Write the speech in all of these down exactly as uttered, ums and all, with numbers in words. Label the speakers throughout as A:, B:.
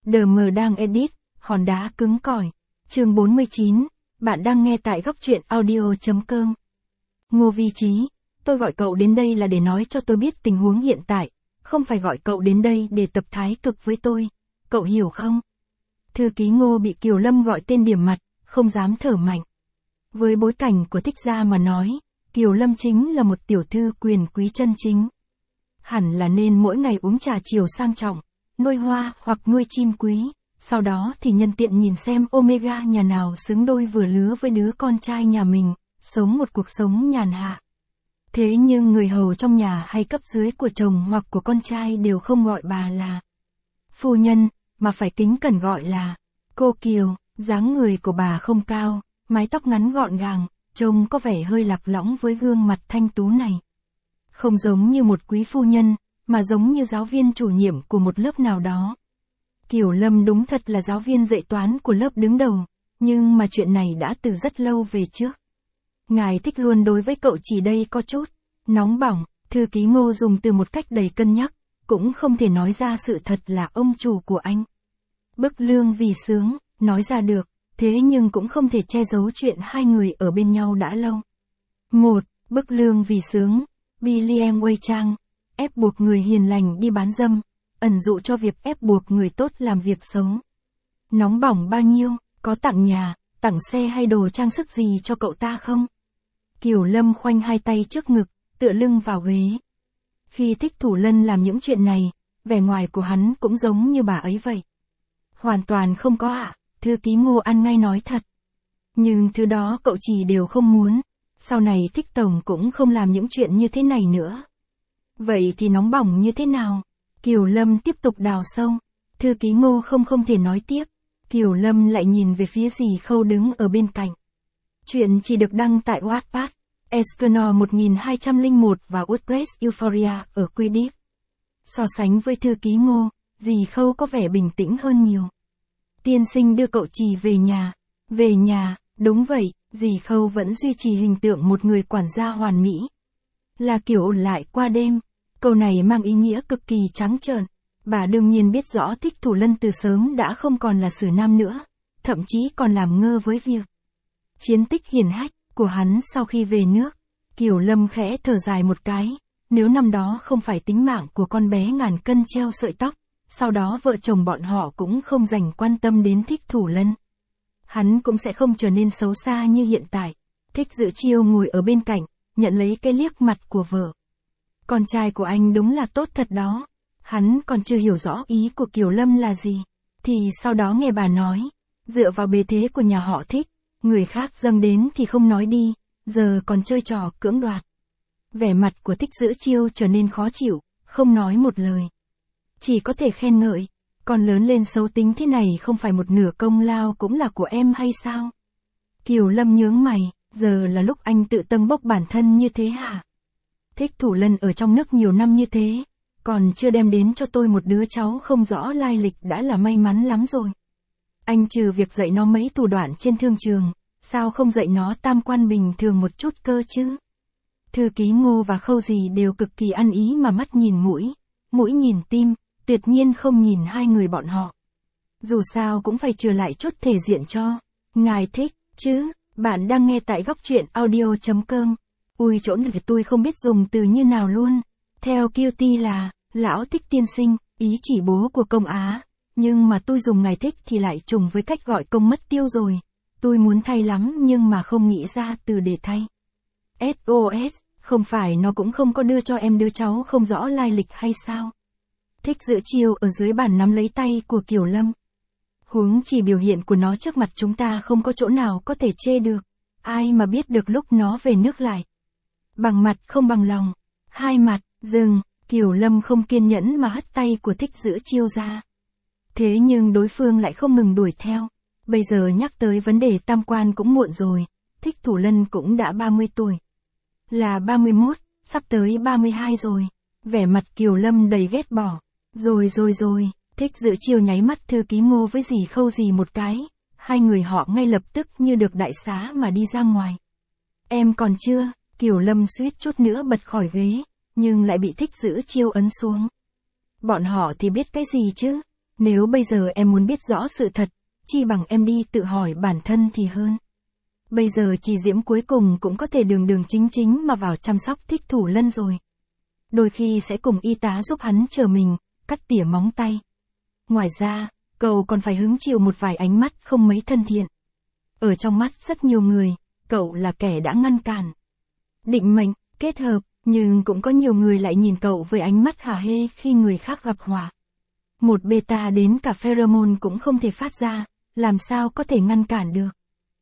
A: đê em đang edit, hòn đá cứng cỏi. Chương bốn mươi chín, bạn đang nghe tại góc truyện audio chấm com. Ngô Vi Chí, tôi gọi cậu đến đây là để nói cho tôi biết tình huống hiện tại, không phải gọi cậu đến đây để tập thái cực với tôi, cậu hiểu không? Thư ký Ngô bị Kiều Lâm gọi tên điểm mặt, không dám thở mạnh. Với bối cảnh của Thích gia mà nói, Kiều Lâm chính là một tiểu thư quyền quý chân chính. Hẳn là nên mỗi ngày uống trà chiều sang trọng, nuôi hoa hoặc nuôi chim quý, sau đó thì nhân tiện nhìn xem Omega nhà nào xứng đôi vừa lứa với đứa con trai nhà mình, sống một cuộc sống nhàn hạ. Thế nhưng người hầu trong nhà hay cấp dưới của chồng hoặc của con trai đều không gọi bà là phu nhân, mà phải kính cẩn gọi là cô Kiều. Dáng người của bà không cao, mái tóc ngắn gọn gàng, trông có vẻ hơi lạc lõng với gương mặt thanh tú này. Không giống như một quý phu nhân, mà giống như giáo viên chủ nhiệm của một lớp nào đó. Kiều Lâm đúng thật là giáo viên dạy toán của lớp đứng đầu, nhưng mà chuyện này đã từ rất lâu về trước. Ngài Thích luôn đối với cậu chỉ đây có chút nóng bỏng, thư ký Ngô dùng từ một cách đầy cân nhắc, cũng không thể nói ra sự thật là ông chủ của anh. Bức lương vì sướng, nói ra được, thế nhưng cũng không thể che giấu chuyện hai người ở bên nhau đã lâu. Một, bức lương vì sướng, William Wei Trang, ép buộc người hiền lành đi bán dâm, ẩn dụ cho việc ép buộc người tốt làm việc xấu. Nóng bỏng bao nhiêu, có tặng nhà, tặng xe hay đồ trang sức gì cho cậu ta không? Kiều Lâm khoanh hai tay trước ngực, tựa lưng vào ghế. Khi Thích Thủ Lân làm những chuyện này, vẻ ngoài của hắn cũng giống như bà ấy vậy. Hoàn toàn không có ạ, thư ký Ngô ăn ngay nói thật. Nhưng thứ đó cậu chỉ đều không muốn, sau này Thích Tổng cũng không làm những chuyện như thế này nữa. Vậy thì nóng bỏng như thế nào? Kiều Lâm tiếp tục đào sâu. Thư ký Ngô không không thể nói tiếp. Kiều Lâm lại nhìn về phía dì Khâu đứng ở bên cạnh. Chuyện chỉ được đăng tại Wattpad, Escanor một nghìn hai trăm lẻ một và WordPress Euphoria ở Quidditch. So sánh với thư ký Ngô, dì Khâu có vẻ bình tĩnh hơn nhiều. Tiên sinh đưa cậu Trì về nhà. Về nhà, đúng vậy, dì Khâu vẫn duy trì hình tượng một người quản gia hoàn mỹ. Là kiểu ổn lại qua đêm. Câu này mang ý nghĩa cực kỳ trắng trợn. Bà đương nhiên biết rõ Thích Thủ Lân từ sớm đã không còn là sử nam nữa, thậm chí còn làm ngơ với việc chiến tích hiển hách của hắn sau khi về nước. Kiều Lâm khẽ thở dài một cái, nếu năm đó không phải tính mạng của con bé ngàn cân treo sợi tóc, sau đó vợ chồng bọn họ cũng không dành quan tâm đến Thích Thủ Lân. Hắn cũng sẽ không trở nên xấu xa như hiện tại. Thích Dự Chiêu ngồi ở bên cạnh, nhận lấy cái liếc mặt của vợ. Con trai của anh đúng là tốt thật đó. Hắn còn chưa hiểu rõ ý của Kiều Lâm là gì, thì sau đó nghe bà nói, dựa vào bề thế của nhà họ Thích, người khác dâng đến thì không nói đi, giờ còn chơi trò cưỡng đoạt. Vẻ mặt của Thích Dự Chiêu trở nên khó chịu, không nói một lời. Chỉ có thể khen ngợi, còn lớn lên xấu tính thế này không phải một nửa công lao cũng là của em hay sao? Kiều Lâm nhướng mày, giờ là lúc anh tự tâng bốc bản thân như thế hả? Thích Thủ Lân ở trong nước nhiều năm như thế, còn chưa đem đến cho tôi một đứa cháu không rõ lai lịch đã là may mắn lắm rồi. Anh trừ việc dạy nó mấy thủ đoạn trên thương trường, sao không dạy nó tam quan bình thường một chút cơ chứ? Thư ký Ngô và Khâu Dì đều cực kỳ ăn ý mà mắt nhìn mũi, mũi nhìn tim, tuyệt nhiên không nhìn hai người bọn họ. Dù sao cũng phải trừ lại chút thể diện cho ngài Thích, chứ. Bạn đang nghe tại góc truyện audio chấm com. Ui chỗ này tôi không biết dùng từ như nào luôn. Theo Q T là, lão Thích tiên sinh, ý chỉ bố của công Á. Nhưng mà tôi dùng ngài Thích thì lại trùng với cách gọi công mất tiêu rồi. Tôi muốn thay lắm nhưng mà không nghĩ ra từ để thay. ét o ét, không phải nó cũng không có đưa cho em đứa cháu không rõ lai lịch hay sao? Thích Dự Chiêu ở dưới bàn nắm lấy tay của Kiều Lâm. Huống chỉ biểu hiện của nó trước mặt chúng ta không có chỗ nào có thể chê được. Ai mà biết được lúc nó về nước lại. Bằng mặt không bằng lòng. Hai mặt, dừng, Kiều Lâm không kiên nhẫn mà hất tay của Thích Dự Chiêu ra. Thế nhưng đối phương lại không ngừng đuổi theo. Bây giờ nhắc tới vấn đề tam quan cũng muộn rồi. Thích Thủ Lân cũng đã ba mươi tuổi. Là ba mươi mốt, sắp tới ba mươi hai rồi. Vẻ mặt Kiều Lâm đầy ghét bỏ. Rồi rồi rồi. Thích Dự Chiêu nháy mắt thư ký Ngô với dì Khâu Dì một cái, hai người họ ngay lập tức như được đại xá mà đi ra ngoài. Em còn chưa, Kiều Lâm suýt chút nữa bật khỏi ghế, nhưng lại bị Thích Dự Chiêu ấn xuống. Bọn họ thì biết cái gì chứ, Nếu bây giờ em muốn biết rõ sự thật, chi bằng em đi tự hỏi bản thân thì hơn. Bây giờ chị Diễm cuối cùng cũng có thể đường đường chính chính mà vào chăm sóc Thích Thủ Lân rồi. Đôi khi sẽ cùng y tá giúp hắn chờ mình, cắt tỉa móng tay. Ngoài ra, cậu còn phải hứng chịu một vài ánh mắt không mấy thân thiện. Ở trong mắt rất nhiều người, cậu là kẻ đã ngăn cản. Định mệnh, kết hợp, nhưng cũng có nhiều người lại nhìn cậu với ánh mắt hả hê khi người khác gặp họa. Một beta đến cả pheromone cũng không thể phát ra, làm sao có thể ngăn cản được.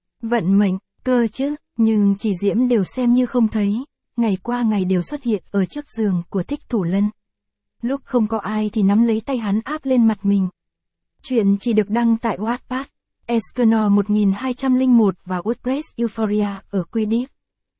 A: Vận mệnh, cơ chứ, nhưng chị Diễm đều xem như không thấy, ngày qua ngày đều xuất hiện ở trước giường của Thích Thủ Lân. Lúc không có ai thì nắm lấy tay hắn áp lên mặt mình. Chuyện chỉ được đăng tại Wattpad, Escanor một nghìn hai trăm lẻ một và WordPress Euphoria ở Quidditch.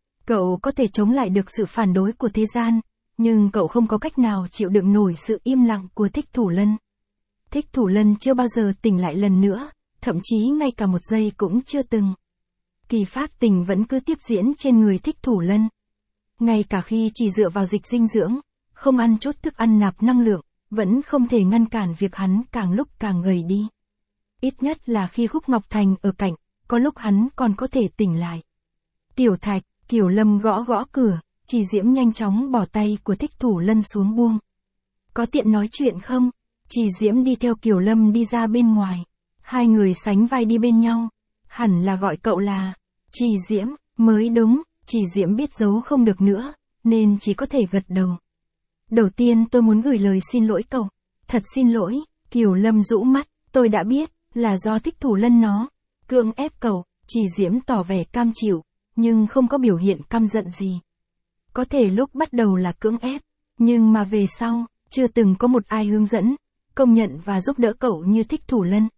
A: Cậu có thể chống lại được sự phản đối của thế gian, nhưng cậu không có cách nào chịu đựng nổi sự im lặng của Thích Thủ Lân. Thích Thủ Lân chưa bao giờ tỉnh lại lần nữa, thậm chí ngay cả một giây cũng chưa từng. Kỳ phát tình vẫn cứ tiếp diễn trên người Thích Thủ Lân. Ngay cả khi chỉ dựa vào dịch dinh dưỡng, không ăn chút thức ăn nạp năng lượng, vẫn không thể ngăn cản việc hắn càng lúc càng gầy đi. Ít nhất là khi Khúc Ngọc Thành ở cạnh, có lúc hắn còn có thể tỉnh lại. Tiểu Thạch, Kiều Lâm gõ gõ cửa, chị Diễm nhanh chóng bỏ tay của Thích Thủ Lân xuống buông. Có tiện nói chuyện không? Chị Diễm đi theo Kiều Lâm đi ra bên ngoài. Hai người sánh vai đi bên nhau. Hẳn là gọi cậu là chị Diễm, mới đúng. Chị Diễm biết giấu không được nữa, nên chỉ có thể gật đầu. Đầu tiên tôi muốn gửi lời xin lỗi cậu. Thật xin lỗi, Kiều Lâm rũ mắt, tôi đã biết, là do Thích Thủ Lân nó cưỡng ép cậu. Chị Diễm tỏ vẻ cam chịu, nhưng không có biểu hiện căm giận gì. Có thể lúc bắt đầu là cưỡng ép, nhưng mà về sau, chưa từng có một ai hướng dẫn, công nhận và giúp đỡ cậu như Thích Thủ Lân.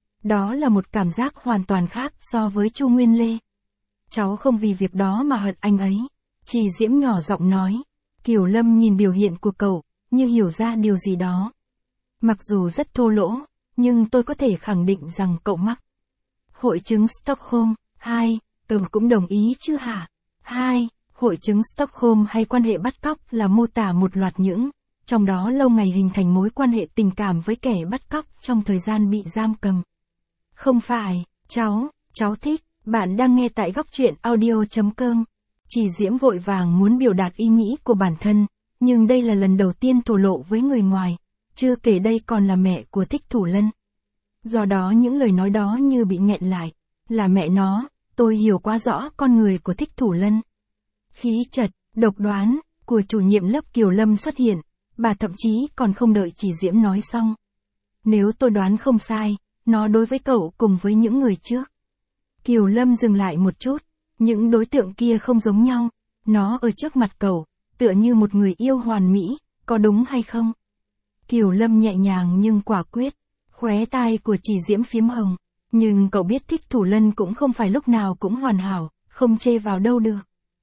A: Đó là một cảm giác hoàn toàn khác so với Chu Nguyên Lê. Cháu không vì việc đó mà hận anh ấy. Chị Diễm nhỏ giọng nói. Kiều Lâm nhìn biểu hiện của cậu, như hiểu ra điều gì đó. Mặc dù rất thô lỗ, nhưng tôi có thể khẳng định rằng cậu mắc hội chứng Stockholm. Hai, cậu cũng đồng ý chứ hả? Hai, hội chứng Stockholm hay quan hệ bắt cóc là mô tả một loạt những, trong đó lâu ngày hình thành mối quan hệ tình cảm với kẻ bắt cóc trong thời gian bị giam cầm. Không phải, cháu, cháu thích. Bạn đang nghe tại góc truyện audio chấm com. Chị Diễm vội vàng muốn biểu đạt ý nghĩ của bản thân, nhưng đây là lần đầu tiên thổ lộ với người ngoài, chưa kể đây còn là mẹ của Thích Thủ Lân. Do đó những lời nói đó như bị nghẹn lại. Là mẹ nó, tôi hiểu quá rõ con người của Thích Thủ Lân. Khí chật, độc đoán, của chủ nhiệm lớp Kiều Lâm xuất hiện, bà thậm chí còn không đợi chị Diễm nói xong. Nếu tôi đoán không sai, nó đối với cậu cùng với những người trước. Kiều Lâm dừng lại một chút, những đối tượng kia không giống nhau, nó ở trước mặt cậu, tựa như một người yêu hoàn mỹ, có đúng hay không? Kiều Lâm nhẹ nhàng nhưng quả quyết, khóe tai của chị Diễm phím hồng, nhưng cậu biết Thích Thủ Lân cũng không phải lúc nào cũng hoàn hảo, không chê vào đâu được.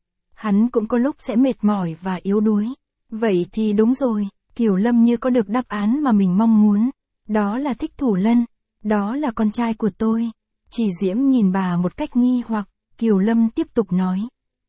A: Hắn cũng có lúc sẽ mệt mỏi và yếu đuối. Vậy thì đúng rồi, Kiều Lâm như có được đáp án mà mình mong muốn. Đó là Thích Thủ Lân, đó là con trai của tôi. Chị Diễm nhìn bà một cách nghi hoặc, Kiều Lâm tiếp tục nói.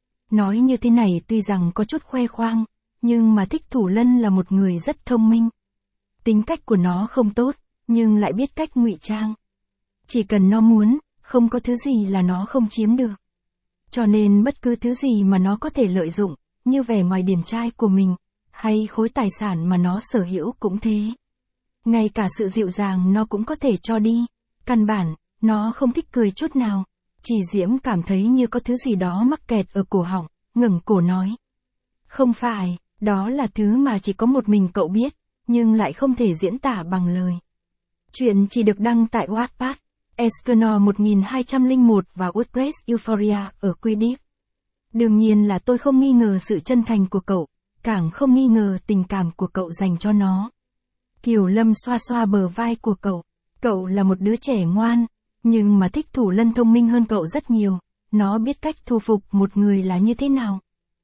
A: Nói như thế này tuy rằng có chút khoe khoang, nhưng mà Thích Thủ Lân là một người rất thông minh. Tính cách của nó không tốt, nhưng lại biết cách ngụy trang. Chỉ cần nó muốn, không có thứ gì là nó không chiếm được. Cho nên bất cứ thứ gì mà nó có thể lợi dụng, như vẻ ngoài điển trai của mình, hay khối tài sản mà nó sở hữu cũng thế. Ngay cả sự dịu dàng nó cũng có thể cho đi. Căn bản, nó không thích cười chút nào. Chị Diễm cảm thấy như có thứ gì đó mắc kẹt ở cổ họng, ngẩng cổ nói. Không phải, đó là thứ mà chỉ có một mình cậu biết, nhưng lại không thể diễn tả bằng lời. Chuyện chỉ được đăng tại Wattpad, Escanor một nghìn hai trăm lẻ một và WordPress Euphoria ở Quidditch. Đương nhiên là tôi không nghi ngờ sự chân thành của cậu, càng không nghi ngờ tình cảm của cậu dành cho nó. Kiều Lâm xoa xoa bờ vai của cậu. Cậu là một đứa trẻ ngoan, nhưng mà Thích Thủ Lân thông minh hơn cậu rất nhiều. Nó biết cách thu phục một người là như thế nào.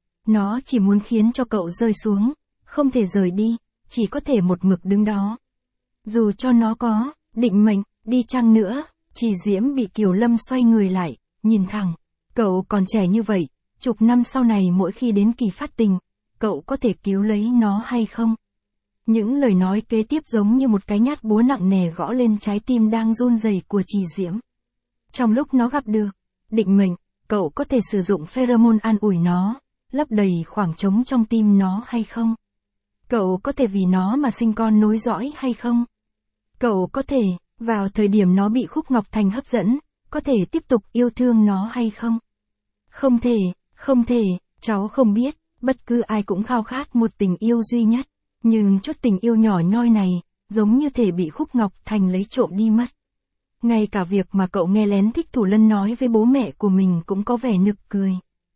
A: Nó chỉ muốn khiến cho cậu rơi xuống, không thể rời đi, chỉ có thể một mực đứng đó. Dù cho nó có định mệnh đi chăng nữa, chị Diễm bị Kiều Lâm xoay người lại, nhìn thẳng. Cậu còn trẻ như vậy, chục năm sau này mỗi khi đến kỳ phát tình, cậu có thể cứu lấy nó hay không? Những lời nói kế tiếp giống như một cái nhát búa nặng nề gõ lên trái tim đang run rẩy của Trì Diễm. Trong lúc nó gặp được định mệnh, cậu có thể sử dụng pheromone an ủi nó, lấp đầy khoảng trống trong tim nó hay không? Cậu có thể vì nó mà sinh con nối dõi hay không? Cậu có thể, vào thời điểm nó bị Khúc Ngọc Thành hấp dẫn, có thể tiếp tục yêu thương nó hay không? Không thể, không thể, cháu không biết, bất cứ ai cũng khao khát một tình yêu duy nhất, nhưng chút tình yêu nhỏ nhoi này, giống như thể bị Khúc Ngọc Thành lấy trộm đi mất. Ngay cả việc mà cậu nghe lén Thích Thủ Lân nói với bố mẹ của mình cũng có vẻ nực cười.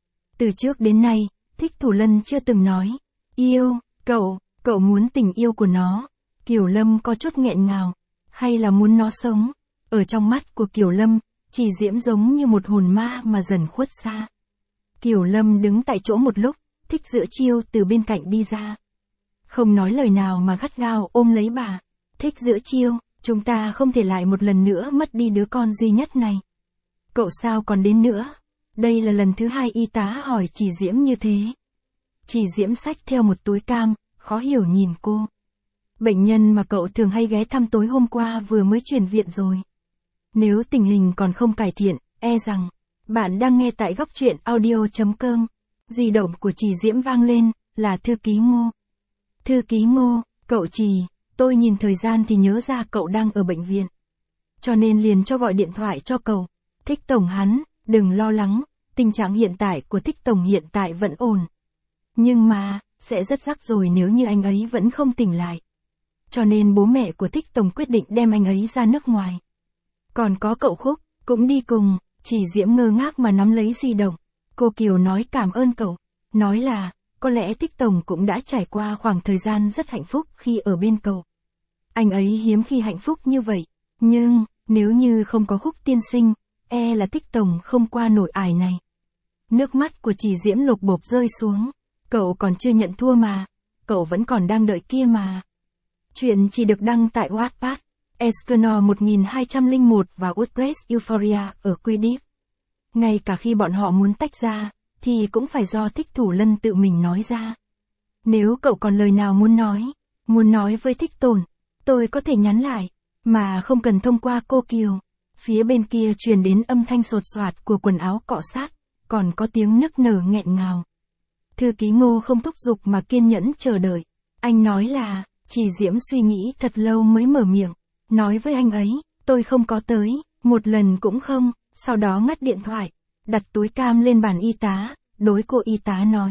A: Từ trước đến nay, Thích Thủ Lân chưa từng nói, yêu, cậu, cậu muốn tình yêu của nó. Kiều Lâm có chút nghẹn ngào, hay là muốn nó sống. Ở trong mắt của Kiều Lâm, Trì Diễm giống như một hồn ma mà dần khuất xa. Kiều Lâm đứng tại chỗ một lúc, Thích Giữa Chiêu từ bên cạnh đi ra. Không nói lời nào mà gắt gao ôm lấy bà. Thích Giữa Chiêu, chúng ta không thể lại một lần nữa mất đi đứa con duy nhất này. Cậu sao còn đến nữa? Đây là lần thứ hai y tá hỏi Trì Diễm như thế. Trì Diễm xách theo một túi cam, khó hiểu nhìn cô. Bệnh nhân mà cậu thường hay ghé thăm tối hôm qua vừa mới chuyển viện rồi. Nếu tình hình còn không cải thiện, e rằng, bạn đang nghe tại góc truyện audio chấm com. Di động của Trì Diễm vang lên, là thư ký Ngô. Thư ký Ngô, cậu Trì, tôi nhìn thời gian thì nhớ ra cậu đang ở bệnh viện. Cho nên liền cho gọi điện thoại cho cậu. Thích Tổng hắn, đừng lo lắng, tình trạng hiện tại của Thích Tổng hiện tại vẫn ổn. Nhưng mà, sẽ rất rắc rồi nếu như anh ấy vẫn không tỉnh lại. Cho nên bố mẹ của Thích Tổng quyết định đem anh ấy ra nước ngoài. Còn có cậu Khúc, cũng đi cùng. Trì Diễm ngơ ngác mà nắm lấy di động. Cô Kiều nói cảm ơn cậu. Nói là, có lẽ Thích Tổng cũng đã trải qua khoảng thời gian rất hạnh phúc khi ở bên cậu. Anh ấy hiếm khi hạnh phúc như vậy. Nhưng, nếu như không có Khúc tiên sinh, e là Thích Tổng không qua nổi ải này. Nước mắt của Trì Diễm lột bột rơi xuống. Cậu còn chưa nhận thua mà. Cậu vẫn còn đang đợi kia mà. Chuyện chỉ được đăng tại Wattpad, Escanor một nghìn hai trăm lẻ một và WordPress Euphoria ở Quidditch. Ngay cả khi bọn họ muốn tách ra, thì cũng phải do Thích Thủ Lân tự mình nói ra. Nếu cậu còn lời nào muốn nói, muốn nói với Thích Tồn, tôi có thể nhắn lại, mà không cần thông qua cô Kiều. Phía bên kia truyền đến âm thanh sột soạt của quần áo cọ sát, còn có tiếng nức nở nghẹn ngào. Thư ký Ngô không thúc giục mà kiên nhẫn chờ đợi. Anh nói là, Trì Diễm suy nghĩ thật lâu mới mở miệng. Nói với anh ấy, tôi không có tới, một lần cũng không, sau đó ngắt điện thoại, đặt túi cam lên bàn y tá, đối cô y tá nói.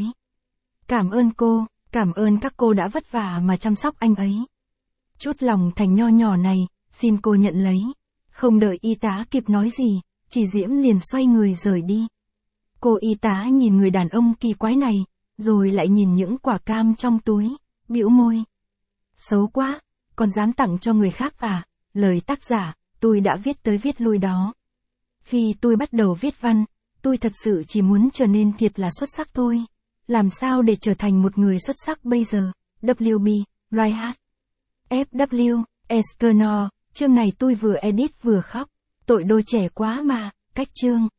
A: Cảm ơn cô, cảm ơn các cô đã vất vả mà chăm sóc anh ấy. Chút lòng thành nho nhỏ này, xin cô nhận lấy. Không đợi y tá kịp nói gì, Trì Diễm liền xoay người rời đi. Cô y tá nhìn người đàn ông kỳ quái này, rồi lại nhìn những quả cam trong túi, bĩu môi. Xấu quá, còn dám tặng cho người khác à? Lời tác giả, tôi đã viết tới viết lui đó. Khi tôi bắt đầu viết văn, tôi thật sự chỉ muốn trở nên thiệt là xuất sắc thôi. Làm sao để trở thành một người xuất sắc bây giờ? W B, Reinhardt. F W, Escanor, chương này tôi vừa edit vừa khóc. Tội đôi trẻ quá mà, cách chương.